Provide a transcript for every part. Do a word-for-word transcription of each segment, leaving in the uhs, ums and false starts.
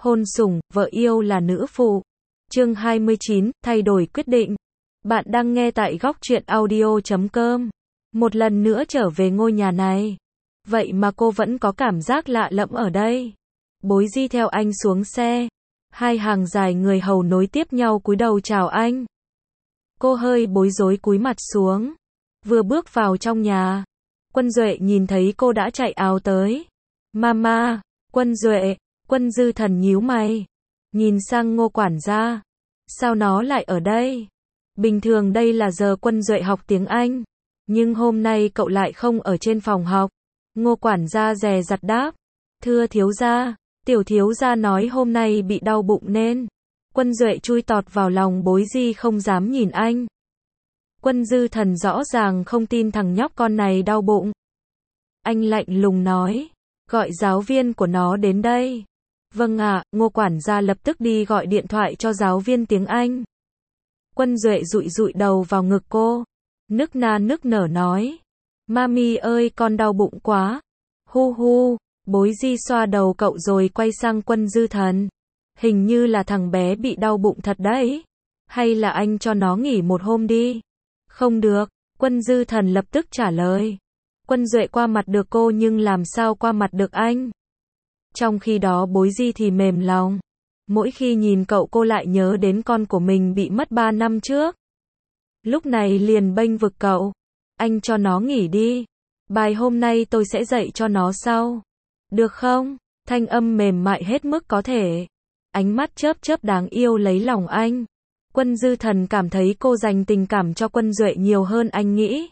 Hôn sủng, vợ yêu là nữ phụ. Chương hai mươi chín, thay đổi quyết định. Bạn đang nghe tại góc truyện audio chấm com. Một lần nữa trở về ngôi nhà này. Vậy mà cô vẫn có cảm giác lạ lẫm ở đây. Bối Di theo anh xuống xe. Hai hàng dài người hầu nối tiếp nhau cúi đầu chào anh. Cô hơi bối rối cúi mặt xuống. Vừa bước vào trong nhà, Quân Duệ nhìn thấy cô đã chạy ào tới. Mama, Quân Duệ. Quân Dư Thần nhíu mày, nhìn sang Ngô quản gia. Sao nó lại ở đây? Bình thường đây là giờ Quân Duệ học tiếng Anh, nhưng hôm nay cậu lại không ở trên phòng học. Ngô quản gia dè dặt đáp. Thưa thiếu gia, tiểu thiếu gia nói hôm nay bị đau bụng nên. Quân Duệ chui tọt vào lòng Bối Di không dám nhìn anh. Quân Dư Thần rõ ràng không tin thằng nhóc con này đau bụng. Anh lạnh lùng nói, gọi giáo viên của nó đến đây. Vâng ạ, Ngô quản gia lập tức đi gọi điện thoại cho giáo viên tiếng Anh. Quân Duệ dụi dụi đầu vào ngực cô, nức na nức nở nói. Mami ơi, con đau bụng quá. Hu hu, Bối Di xoa đầu cậu rồi quay sang Quân Dư Thần. Hình như là thằng bé bị đau bụng thật đấy. Hay là anh cho nó nghỉ một hôm đi? Không được, Quân Dư Thần lập tức trả lời. Quân Duệ qua mặt được cô nhưng làm sao qua mặt được anh? Trong khi đó Bối Di thì mềm lòng. Mỗi khi nhìn cậu cô lại nhớ đến con của mình bị mất ba năm trước. Lúc này liền bênh vực cậu. Anh cho nó nghỉ đi. Bài hôm nay tôi sẽ dạy cho nó sau. Được không? Thanh âm mềm mại hết mức có thể. Ánh mắt chớp chớp đáng yêu lấy lòng anh. Quân Dư Thần cảm thấy cô dành tình cảm cho Quân Duệ nhiều hơn anh nghĩ.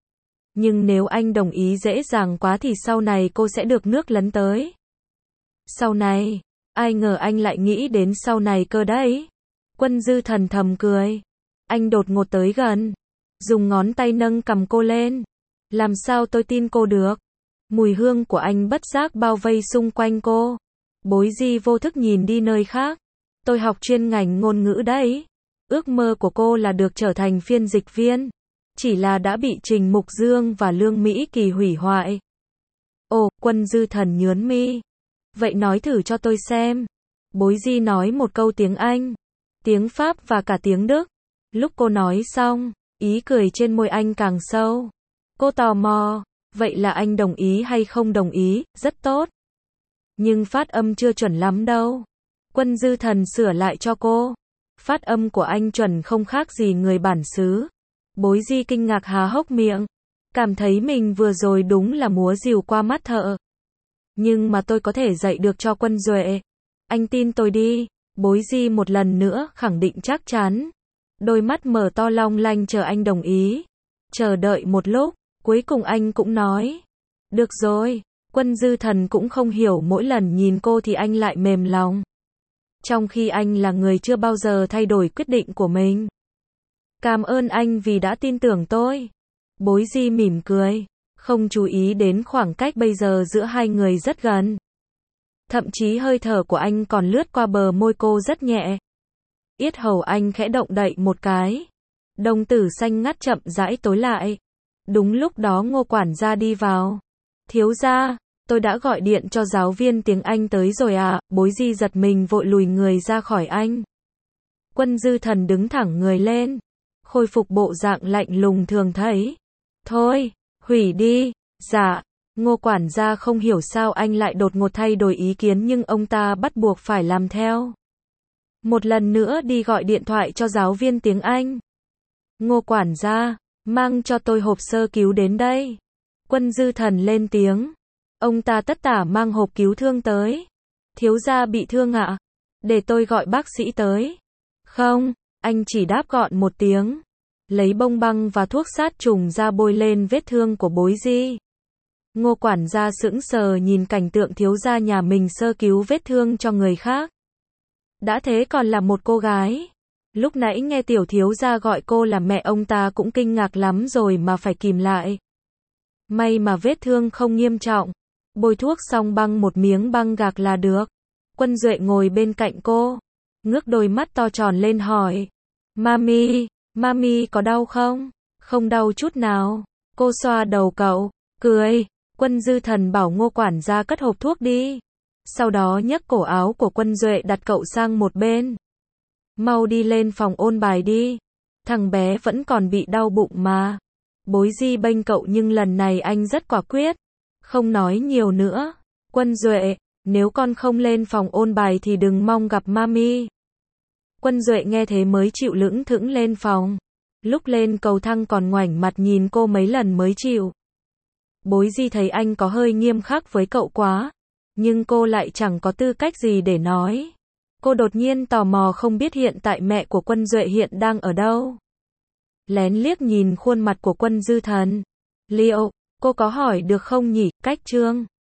Nhưng nếu anh đồng ý dễ dàng quá thì sau này cô sẽ được nước lấn tới. Sau này, ai ngờ anh lại nghĩ đến sau này cơ đấy. Quân Dư Thần thầm cười. Anh đột ngột tới gần, dùng ngón tay nâng cằm cô lên. Làm sao tôi tin cô được? Mùi hương của anh bất giác bao vây xung quanh cô. Bối Di vô thức nhìn đi nơi khác. Tôi học chuyên ngành ngôn ngữ đấy. Ước mơ của cô là được trở thành phiên dịch viên. Chỉ là đã bị Trình Mục Dương và Lương Mỹ Kỳ hủy hoại. Ồ, Quân Dư Thần nhướng mi. Vậy nói thử cho tôi xem. Bối Di nói một câu tiếng Anh, tiếng Pháp và cả tiếng Đức. Lúc cô nói xong, ý cười trên môi anh càng sâu. Cô tò mò, vậy là anh đồng ý hay không đồng ý? Rất tốt. Nhưng phát âm chưa chuẩn lắm đâu. Quân Dư Thần sửa lại cho cô. Phát âm của anh chuẩn không khác gì người bản xứ. Bối Di kinh ngạc há hốc miệng, cảm thấy mình vừa rồi đúng là múa rìu qua mắt thợ. Nhưng mà tôi có thể dạy được cho Quân Duệ. Anh tin tôi đi. Bối Di một lần nữa khẳng định chắc chắn. Đôi mắt mở to long lanh chờ anh đồng ý. Chờ đợi một lúc, cuối cùng anh cũng nói. Được rồi. Quân Dư Thần cũng không hiểu mỗi lần nhìn cô thì anh lại mềm lòng. Trong khi anh là người chưa bao giờ thay đổi quyết định của mình. Cảm ơn anh vì đã tin tưởng tôi. Bối Di mỉm cười, không chú ý đến khoảng cách bây giờ giữa hai người rất gần. Thậm chí hơi thở của anh còn lướt qua bờ môi cô rất nhẹ. Yết hầu anh khẽ động đậy một cái. Đồng tử xanh ngắt chậm rãi tối lại. Đúng lúc đó Ngô quản gia đi vào. Thiếu gia, tôi đã gọi điện cho giáo viên tiếng Anh tới rồi à? Bối Di giật mình vội lùi người ra khỏi anh. Quân Dư Thần đứng thẳng người lên, khôi phục bộ dạng lạnh lùng thường thấy. Thôi, hủy đi. Dạ. Ngô quản gia không hiểu sao anh lại đột ngột thay đổi ý kiến nhưng ông ta bắt buộc phải làm theo. Một lần nữa đi gọi điện thoại cho giáo viên tiếng Anh. Ngô quản gia, mang cho tôi hộp sơ cứu đến đây. Quân Dư Thần lên tiếng. Ông ta tất tả mang hộp cứu thương tới. Thiếu gia bị thương ạ? Để tôi gọi bác sĩ tới. Không, anh chỉ đáp gọn một tiếng. Lấy bông băng và thuốc sát trùng ra bôi lên vết thương của Bối Di. Ngô quản gia sững sờ nhìn cảnh tượng thiếu gia nhà mình sơ cứu vết thương cho người khác. Đã thế còn là một cô gái. Lúc nãy nghe tiểu thiếu gia gọi cô là mẹ ông ta cũng kinh ngạc lắm rồi mà phải kìm lại. May mà vết thương không nghiêm trọng. Bôi thuốc xong băng một miếng băng gạc là được. Quân Duệ ngồi bên cạnh cô, ngước đôi mắt to tròn lên hỏi. Mami, Mami có đau không? Không đau chút nào. Cô xoa đầu cậu, cười. Quân Dư Thần bảo Ngô quản gia cất hộp thuốc đi. sau đó nhấc cổ áo của Quân Duệ đặt cậu sang một bên. Mau đi lên phòng ôn bài đi. Thằng bé vẫn còn bị đau bụng mà. Bối Di bênh cậu nhưng lần này anh rất quả quyết. Không nói nhiều nữa. Quân Duệ, nếu con không lên phòng ôn bài thì đừng mong gặp mami. Quân Duệ nghe thế mới chịu lững thững lên phòng. Lúc lên cầu thang còn ngoảnh mặt nhìn cô mấy lần mới chịu. Bối Di thấy anh có hơi nghiêm khắc với cậu quá. Nhưng cô lại chẳng có tư cách gì để nói. Cô đột nhiên tò mò không biết hiện tại mẹ của Quân Duệ hiện đang ở đâu. Lén liếc nhìn khuôn mặt của Quân Dư Thần. Liệu, cô có hỏi được không nhỉ, cách Trương